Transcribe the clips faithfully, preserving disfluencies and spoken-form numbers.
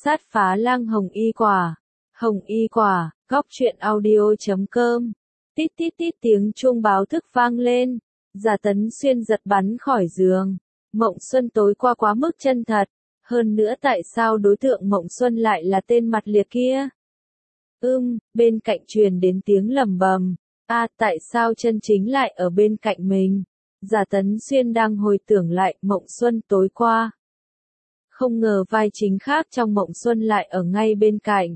Sát phá lang hồng y quả. Hồng y quả, góc truyện audio chấm com. Tít tít tít tiếng chuông báo thức vang lên. Giả Tấn Xuyên giật bắn khỏi giường. Mộng Xuân tối qua quá mức chân thật. Hơn nữa tại sao đối tượng Mộng Xuân lại là tên mặt liệt kia? Ưm, bên cạnh truyền đến tiếng lầm bầm. À, tại sao chân chính lại ở bên cạnh mình? Giả Tấn Xuyên đang hồi tưởng lại Mộng Xuân tối qua. Không ngờ vai chính khác trong Mộng Xuân lại ở ngay bên cạnh.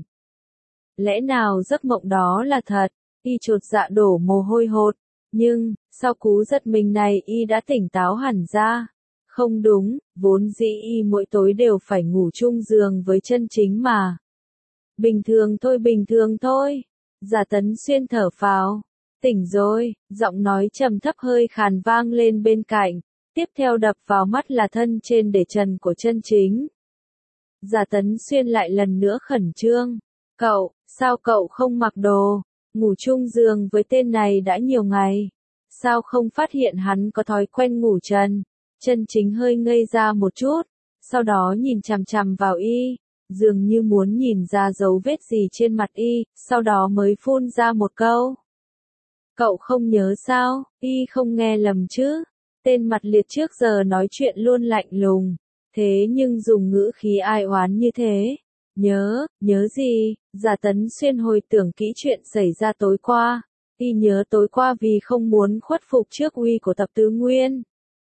Lẽ nào giấc mộng đó là thật? Y chột dạ đổ mồ hôi hột. Nhưng, sau cú giật mình này Y đã tỉnh táo hẳn ra. Không đúng, vốn dĩ Y mỗi tối đều phải ngủ chung giường với chân chính mà. Bình thường thôi bình thường thôi. Giả Tấn Xuyên thở phào. Tỉnh rồi, giọng nói trầm thấp hơi khàn vang lên bên cạnh. Tiếp theo đập vào mắt là thân trên để trần của chân chính. Giả Tấn Xuyên lại lần nữa khẩn trương. Cậu, sao cậu không mặc đồ? Ngủ chung giường với tên này đã nhiều ngày. Sao không phát hiện hắn có thói quen ngủ trần? Chân chính hơi ngây ra một chút. Sau đó nhìn chằm chằm vào Y. Dường như muốn nhìn ra dấu vết gì trên mặt Y. Sau đó mới phun ra một câu. Cậu không nhớ sao? Y không nghe lầm chứ? Tên mặt liệt trước giờ nói chuyện luôn lạnh lùng. Thế nhưng dùng ngữ khí ai oán như thế. Nhớ, nhớ gì? Giả Tấn Xuyên hồi tưởng kỹ chuyện xảy ra tối qua. Y nhớ tối qua vì không muốn khuất phục trước uy của Tập Tứ Nguyên.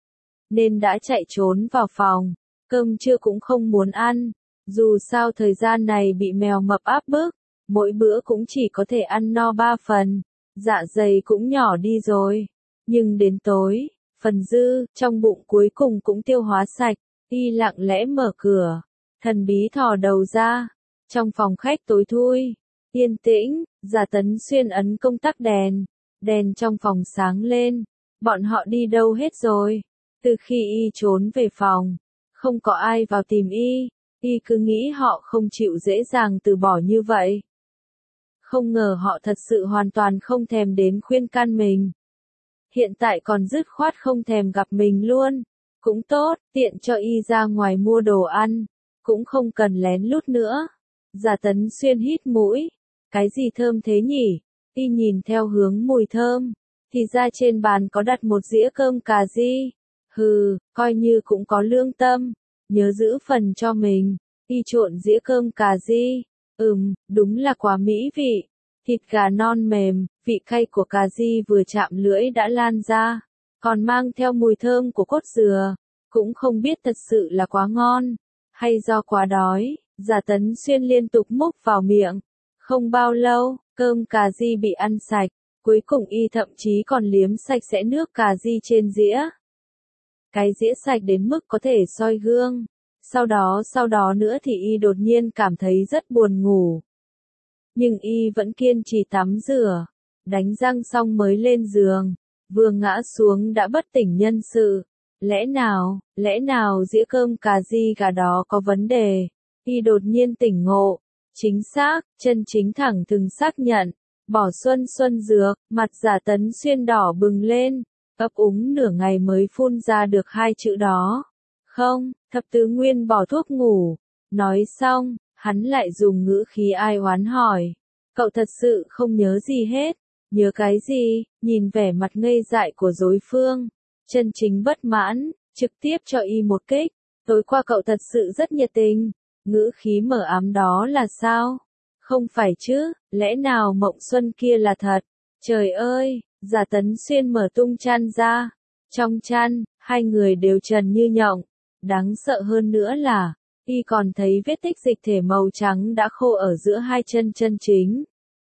Nên đã chạy trốn vào phòng. Cơm trưa cũng không muốn ăn. Dù sao thời gian này bị mèo mập áp bức. Mỗi bữa cũng chỉ có thể ăn no ba phần. Dạ dày cũng nhỏ đi rồi. Nhưng đến tối, phần dư, trong bụng cuối cùng cũng tiêu hóa sạch. Y lặng lẽ mở cửa. Thần bí thò đầu ra. Trong phòng khách tối thui. Yên tĩnh, Giả Tấn Xuyên ấn công tắc đèn. Đèn trong phòng sáng lên. Bọn họ đi đâu hết rồi? Từ khi Y trốn về phòng, không có ai vào tìm Y. Y cứ nghĩ họ không chịu dễ dàng từ bỏ như vậy. Không ngờ họ thật sự hoàn toàn không thèm đến khuyên can mình. Hiện tại còn dứt khoát không thèm gặp mình luôn. Cũng tốt, tiện cho Y ra ngoài mua đồ ăn. Cũng không cần lén lút nữa. Giả Tấn Xuyên hít mũi. Cái gì thơm thế nhỉ? Y nhìn theo hướng mùi thơm. Thì ra trên bàn có đặt một dĩa cơm cà ri. Hừ, coi như cũng có lương tâm. Nhớ giữ phần cho mình. Y trộn dĩa cơm cà ri. Ừm, đúng là quá mỹ vị. Thịt gà non mềm, vị cay của cà ri vừa chạm lưỡi đã lan ra. Còn mang theo mùi thơm của cốt dừa. Cũng không biết thật sự là quá ngon. Hay do quá đói, Giả Tấn Xuyên liên tục múc vào miệng. Không bao lâu, cơm cà ri bị ăn sạch. Cuối cùng Y thậm chí còn liếm sạch sẽ nước cà ri trên dĩa. Cái dĩa sạch đến mức có thể soi gương. Sau đó sau đó nữa thì Y đột nhiên cảm thấy rất buồn ngủ. Nhưng Y vẫn kiên trì tắm rửa. Đánh răng xong mới lên giường. Vừa ngã xuống đã bất tỉnh nhân sự. Lẽ nào, lẽ nào dĩa cơm cà ri gà đó có vấn đề? Y đột nhiên tỉnh ngộ. Chính xác, chân chính thẳng thừng xác nhận. Bỏ xuân xuân dược, mặt Giả Tấn Xuyên đỏ bừng lên. Ấp úng nửa ngày mới phun ra được hai chữ đó. Không, Thập Tứ Nguyên bỏ thuốc ngủ. Nói xong, hắn lại dùng ngữ khí ai oán hỏi. Cậu thật sự không nhớ gì hết. Nhớ cái gì? Nhìn vẻ mặt ngây dại của đối phương. Chân chính bất mãn, trực tiếp cho Y một kích. Tối qua cậu thật sự rất nhiệt tình. Ngữ khí mờ ám đó là sao? Không phải chứ, lẽ nào Mộng Xuân kia là thật? Trời ơi, Giả Tấn Xuyên mở tung chăn ra. Trong chăn, hai người đều trần như nhộng. Đáng sợ hơn nữa là, Y còn thấy vết tích dịch thể màu trắng đã khô ở giữa hai chân chân chính.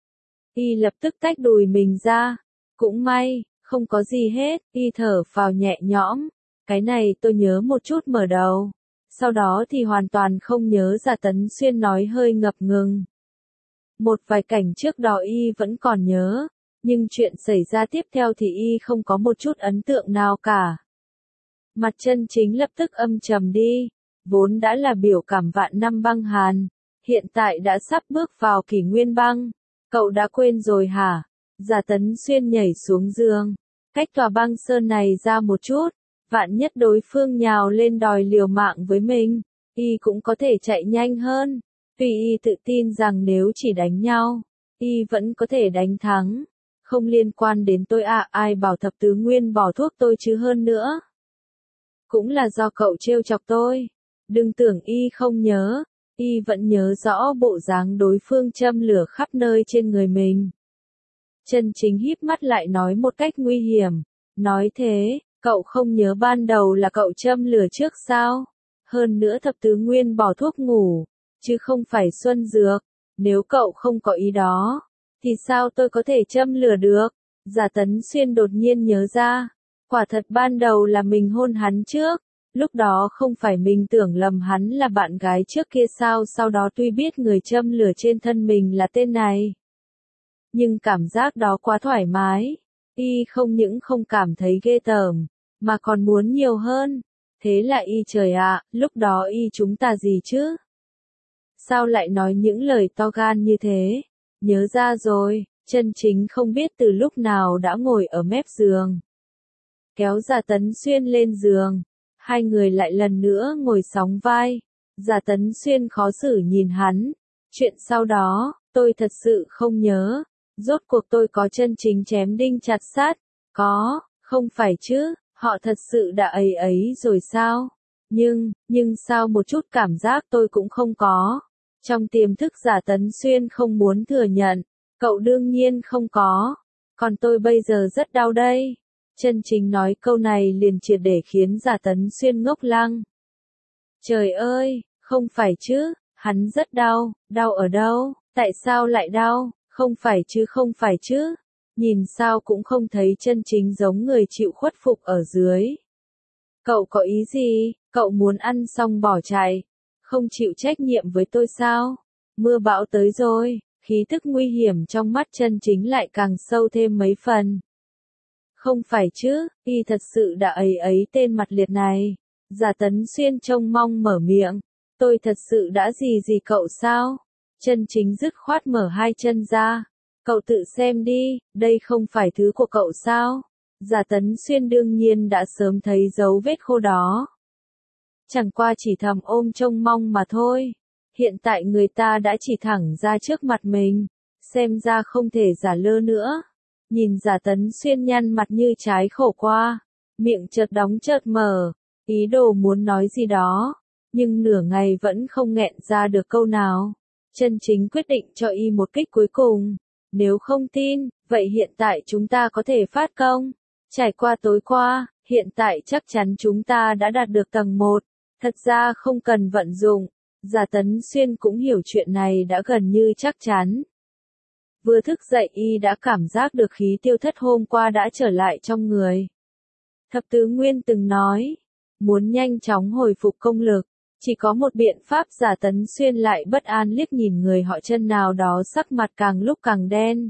Y lập tức tách đùi mình ra. Cũng may, không có gì hết. Y thở phào nhẹ nhõm. Cái này tôi nhớ một chút mở đầu. Sau đó thì hoàn toàn không nhớ. Giả Tấn Xuyên nói hơi ngập ngừng. Một vài cảnh trước đó Y vẫn còn nhớ. Nhưng chuyện xảy ra tiếp theo thì Y không có một chút ấn tượng nào cả. Mặt chân chính lập tức âm trầm đi. Vốn đã là biểu cảm vạn năm băng hàn. Hiện tại đã sắp bước vào kỷ nguyên băng. Cậu đã quên rồi hả? Giả Tấn Xuyên nhảy xuống giường. Cách tòa băng sơn này ra một chút. Vạn nhất đối phương nhào lên đòi liều mạng với mình. Y cũng có thể chạy nhanh hơn. Tuy y tự tin rằng nếu chỉ đánh nhau, y vẫn có thể đánh thắng. Không liên quan đến tôi à, ai bảo thập tứ nguyên bỏ thuốc tôi chứ hơn nữa. Cũng là do cậu trêu chọc tôi. Đừng tưởng y không nhớ, y vẫn nhớ rõ bộ dáng đối phương châm lửa khắp nơi trên người mình. Chân Chính híp mắt lại nói một cách nguy hiểm. Nói thế, cậu không nhớ ban đầu là cậu châm lửa trước sao? Hơn nữa thập tứ nguyên bỏ thuốc ngủ, chứ không phải xuân dược. Nếu cậu không có ý đó, thì sao tôi có thể châm lửa được? Giả Tấn Xuyên đột nhiên nhớ ra. Quả thật ban đầu là mình hôn hắn trước. Lúc đó không phải mình tưởng lầm hắn là bạn gái trước kia sao, sau đó tuy biết người châm lửa trên thân mình là tên này. Nhưng cảm giác đó quá thoải mái. Y không những không cảm thấy ghê tởm, mà còn muốn nhiều hơn. Thế là y trời ạ, lúc đó y chúng ta gì chứ? Sao lại nói những lời to gan như thế? Nhớ ra rồi, Chân Chính không biết từ lúc nào đã ngồi ở mép giường. Kéo Giả Tấn Xuyên lên giường. Hai người lại lần nữa ngồi sóng vai. Giả Tấn Xuyên khó xử nhìn hắn. Chuyện sau đó, tôi thật sự không nhớ. Rốt cuộc tôi có chân chính chém đinh chặt sát. Có, không phải chứ, họ thật sự đã ấy ấy rồi sao? Nhưng, nhưng sao một chút cảm giác tôi cũng không có. Trong tiềm thức Giả Tấn Xuyên không muốn thừa nhận. Cậu đương nhiên không có. Còn tôi bây giờ rất đau đây. Chân Chính nói câu này liền triệt để khiến Giả Tấn Xuyên ngốc lăng. Trời ơi, không phải chứ, hắn rất đau, đau ở đâu, tại sao lại đau, không phải chứ không phải chứ, nhìn sao cũng không thấy Chân Chính giống người chịu khuất phục ở dưới. Cậu có ý gì, cậu muốn ăn xong bỏ chạy, không chịu trách nhiệm với tôi sao? Mưa bão tới rồi, khí tức nguy hiểm trong mắt Chân Chính lại càng sâu thêm mấy phần. Không phải chứ, y thật sự đã ấy ấy tên mặt liệt này. Giả Tấn Xuyên trông mong mở miệng. Tôi thật sự đã gì gì cậu sao? Chân Chính dứt khoát mở hai chân ra. Cậu tự xem đi, đây không phải thứ của cậu sao? Giả Tấn Xuyên đương nhiên đã sớm thấy dấu vết khô đó. Chẳng qua chỉ thầm ôm trông mong mà thôi. Hiện tại người ta đã chỉ thẳng ra trước mặt mình. Xem ra không thể giả lơ nữa. Nhìn Giả Tấn Xuyên nhăn mặt như trái khổ qua. Miệng chợt đóng chợt mở. Ý đồ muốn nói gì đó. Nhưng nửa ngày vẫn không nghẹn ra được câu nào. Chân Chính quyết định cho y một kích cuối cùng. Nếu không tin, vậy hiện tại chúng ta có thể phát công. Trải qua tối qua, hiện tại chắc chắn chúng ta đã đạt được tầng một. Thật ra không cần vận dụng. Giả Tấn Xuyên cũng hiểu chuyện này đã gần như chắc chắn. Vừa thức dậy y đã cảm giác được khí tiêu thất hôm qua đã trở lại trong người. Thập tứ nguyên từng nói, muốn nhanh chóng hồi phục công lực, chỉ có một biện pháp. Giả Tấn Xuyên lại bất an liếc nhìn người họ Chân nào đó sắc mặt càng lúc càng đen.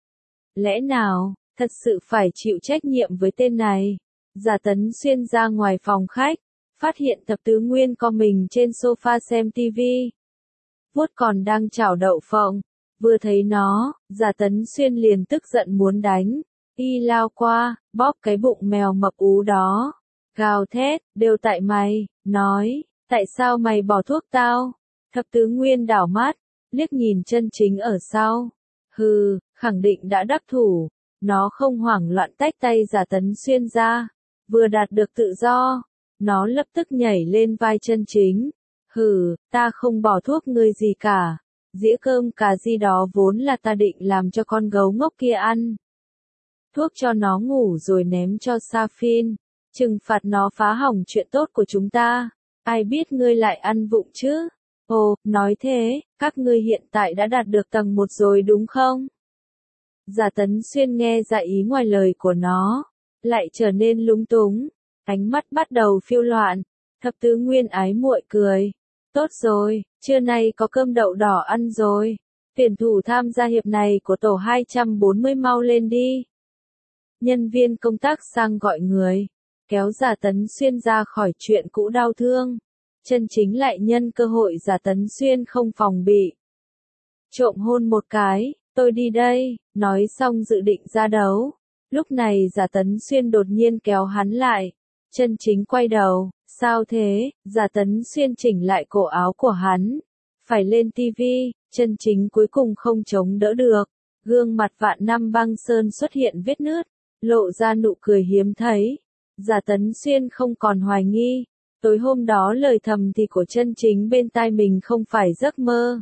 Lẽ nào, thật sự phải chịu trách nhiệm với tên này? Giả Tấn Xuyên ra ngoài phòng khách, phát hiện thập tứ nguyên co mình trên sofa xem tivi. Vuốt còn đang chảo đậu phộng. Vừa thấy nó, Giả Tấn Xuyên liền tức giận muốn đánh. Y lao qua, bóp cái bụng mèo mập ú đó. Gào thét, đều tại mày, nói, tại sao mày bỏ thuốc tao? Thập tứ nguyên đảo mắt, liếc nhìn Chân Chính ở sau. Hừ, khẳng định đã đắc thủ. Nó không hoảng loạn tách tay Giả Tấn Xuyên ra. Vừa đạt được tự do, nó lập tức nhảy lên vai Chân Chính. Hừ, ta không bỏ thuốc ngươi gì cả. Dĩa cơm cà gì đó vốn là ta định làm cho con gấu ngốc kia ăn. Thuốc cho nó ngủ rồi ném cho Saphin. Trừng phạt nó phá hỏng chuyện tốt của chúng ta. Ai biết ngươi lại ăn vụng chứ? Ồ, nói thế, các ngươi hiện tại đã đạt được tầng một rồi đúng không? Giả Tấn Xuyên nghe ra ý ngoài lời của nó, lại trở nên lúng túng, ánh mắt bắt đầu phiêu loạn. Thập tứ nguyên ái muội cười. Tốt rồi, trưa nay có cơm đậu đỏ ăn rồi. Tuyển thủ tham gia hiệp này của tổ hai trăm bốn mươi mau lên đi. Nhân viên công tác sang gọi người, kéo Giả Tấn Xuyên ra khỏi chuyện cũ đau thương. Chân Chính lại nhân cơ hội Giả Tấn Xuyên không phòng bị. Trộm hôn một cái, tôi đi đây, nói xong dự định ra đấu. Lúc này Giả Tấn Xuyên đột nhiên kéo hắn lại. Chân Chính quay đầu, sao thế? Giả Tấn Xuyên chỉnh lại cổ áo của hắn. Phải lên tivi, chân chính cuối cùng không chống đỡ được. Gương mặt Vạn Năm Băng Sơn xuất hiện vết nứt, lộ ra nụ cười hiếm thấy. Giả Tấn Xuyên không còn hoài nghi. Tối hôm đó lời thầm thì của chân chính bên tai mình không phải giấc mơ.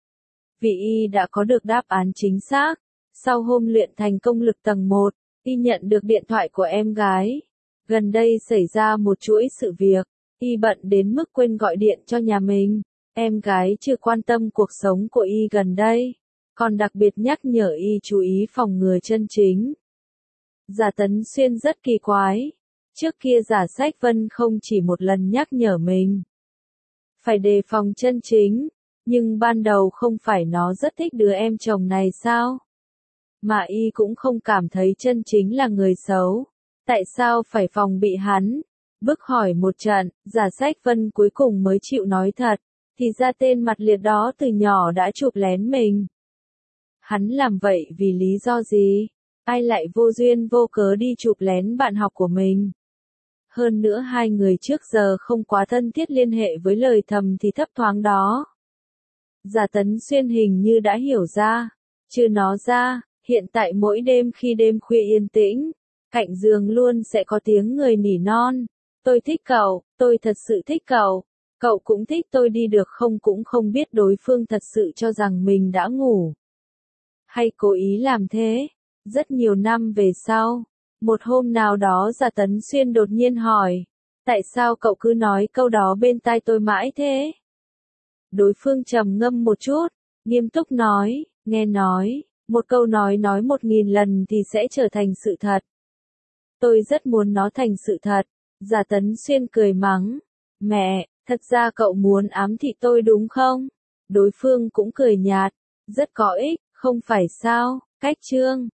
Vì y đã có được đáp án chính xác. Sau hôm luyện thành công lực tầng một, y nhận được điện thoại của em gái. Gần đây xảy ra một chuỗi sự việc, y bận đến mức quên gọi điện cho nhà mình. Em gái chưa quan tâm cuộc sống của y gần đây, còn đặc biệt nhắc nhở y chú ý phòng ngừa chân chính. Giả Tấn Xuyên rất kỳ quái. Trước kia Giả Sách Vân không chỉ một lần nhắc nhở mình phải đề phòng chân chính, nhưng ban đầu không phải nó rất thích đứa em chồng này sao? Mà y cũng không cảm thấy chân chính là người xấu. Tại sao phải phòng bị hắn? Bức hỏi một trận, Giả Sách Vân cuối cùng mới chịu nói thật. Thì ra tên mặt liệt đó từ nhỏ đã chụp lén mình. Hắn làm vậy vì lý do gì? Ai lại vô duyên vô cớ đi chụp lén bạn học của mình? Hơn nữa hai người trước giờ không quá thân thiết liên hệ với lời thầm thì thấp thoáng đó. Giả Tấn Xuyên hình như đã hiểu ra. Chứ nó ra, hiện tại mỗi đêm khi đêm khuya yên tĩnh, cạnh giường luôn sẽ có tiếng người nỉ non. Tôi thích cậu, tôi thật sự thích cậu. Cậu cũng thích tôi đi được không, cũng không biết đối phương thật sự cho rằng mình đã ngủ. Hay cố ý làm thế. Rất nhiều năm về sau, một hôm nào đó Giả Tấn Xuyên đột nhiên hỏi. Tại sao cậu cứ nói câu đó bên tai tôi mãi thế? Đối phương trầm ngâm một chút, nghiêm túc nói, nghe nói, một câu nói nói một nghìn lần thì sẽ trở thành sự thật. Tôi rất muốn nó thành sự thật. Giả Tấn Xuyên cười mắng. Mẹ, thật ra cậu muốn ám thị tôi đúng không? Đối phương cũng cười nhạt. Rất có ích, không phải sao? Cách chương